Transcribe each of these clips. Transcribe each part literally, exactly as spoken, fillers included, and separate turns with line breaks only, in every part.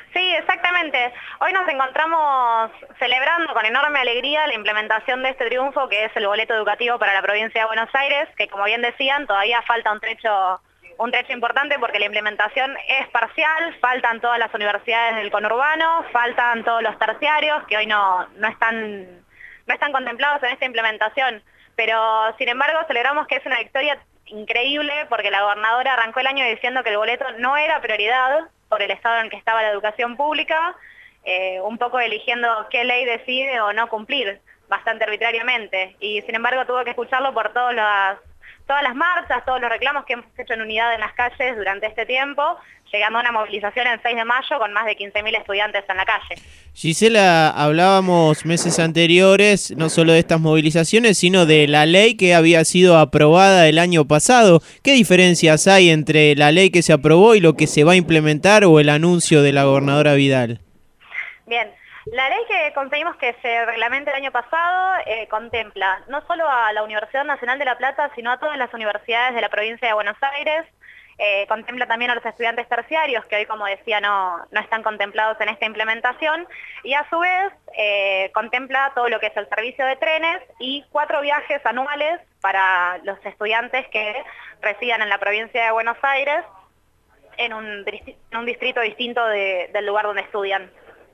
Sí, exactamente. Hoy nos encontramos celebrando con enorme alegría la implementación de este triunfo que es el boleto educativo para la provincia de Buenos Aires, que como bien decían, todavía falta un trecho, un trecho importante porque la implementación es parcial, faltan todas las universidades del conurbano, faltan todos los terciarios que hoy no, no están, no están contemplados en esta implementación. Pero sin embargo celebramos que es una victoria increíble porque la gobernadora arrancó el año diciendo que el boleto no era prioridad por el estado en el que estaba la educación pública, eh, un poco eligiendo qué ley decide o no cumplir, bastante arbitrariamente. Y sin embargo tuvo que escucharlo por todas las, todas las marchas, todos los reclamos que hemos hecho en unidad en las calles durante este tiempo, llegando a una movilización el seis de mayo con más de quince mil estudiantes en la calle.
Gisela, hablábamos meses anteriores no solo de estas movilizaciones, sino de la ley que había sido aprobada el año pasado. ¿Qué diferencias hay entre la ley que se aprobó y lo que se va a implementar o el anuncio de la gobernadora Vidal?
Bien, la ley que conseguimos que se reglamente el año pasado eh, contempla no solo a la Universidad Nacional de La Plata, sino a todas las universidades de la provincia de Buenos Aires. Eh, contempla también a los estudiantes terciarios, que hoy, como decía, no, no están contemplados en esta implementación, y a su vez eh, contempla todo lo que es el servicio de trenes y cuatro viajes anuales para los estudiantes que residan en la provincia de Buenos Aires en un, en un distrito distinto de, del lugar donde estudian.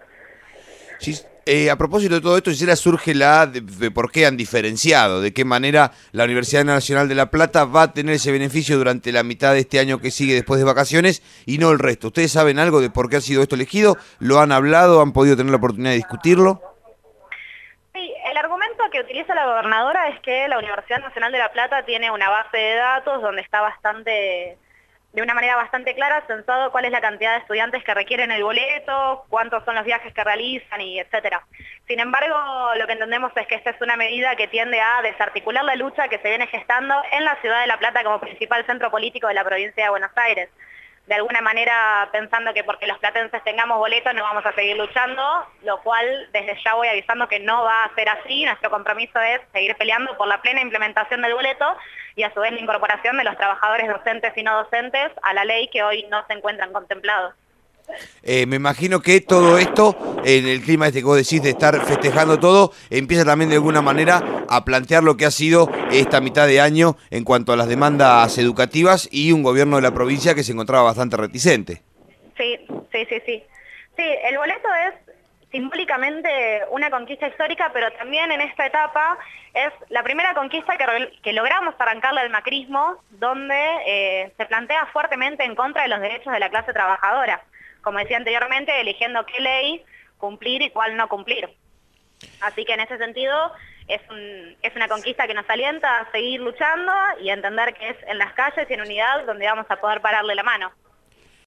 Sí, eh, a propósito de todo esto, Gisela, surge la de, de por qué han diferenciado, de qué manera la Universidad Nacional de La Plata va a tener ese beneficio durante la mitad de este año que sigue después de vacaciones y no el resto. ¿Ustedes saben algo de por qué ha sido esto elegido? ¿Lo han hablado? ¿Han podido tener la oportunidad de discutirlo?
Sí, el argumento que utiliza la gobernadora es que la Universidad Nacional de La Plata tiene una base de datos donde está bastante... de una manera bastante clara, censado cuál es la cantidad de estudiantes que requieren el boleto, cuántos son los viajes que realizan y etcétera. Sin embargo, lo que entendemos es que esta es una medida que tiende a desarticular la lucha que se viene gestando en la ciudad de La Plata como principal centro político de la provincia de Buenos Aires. De alguna manera pensando que porque los platenses tengamos boleto no vamos a seguir luchando, lo cual desde ya voy avisando que no va a ser así. Nuestro compromiso es seguir peleando por la plena implementación del boleto y a su vez la incorporación de los trabajadores docentes y no docentes a la ley que hoy no se encuentran contemplados.
Eh, me imagino que todo esto, en el clima este que vos decís de estar festejando todo, empieza también de alguna manera a plantear lo que ha sido esta mitad de año en cuanto a las demandas educativas y un gobierno de la provincia que se encontraba bastante reticente.
Sí, sí, sí, sí. Sí, el boleto es simbólicamente una conquista histórica, pero también en esta etapa es la primera conquista que, que logramos arrancarle al macrismo, donde eh, se plantea fuertemente en contra de los derechos de la clase trabajadora. Como decía anteriormente, eligiendo qué ley cumplir y cuál no cumplir. Así que en ese sentido es, un, es una conquista que nos alienta a seguir luchando y a entender que es en las calles y en unidad donde vamos a poder pararle la mano.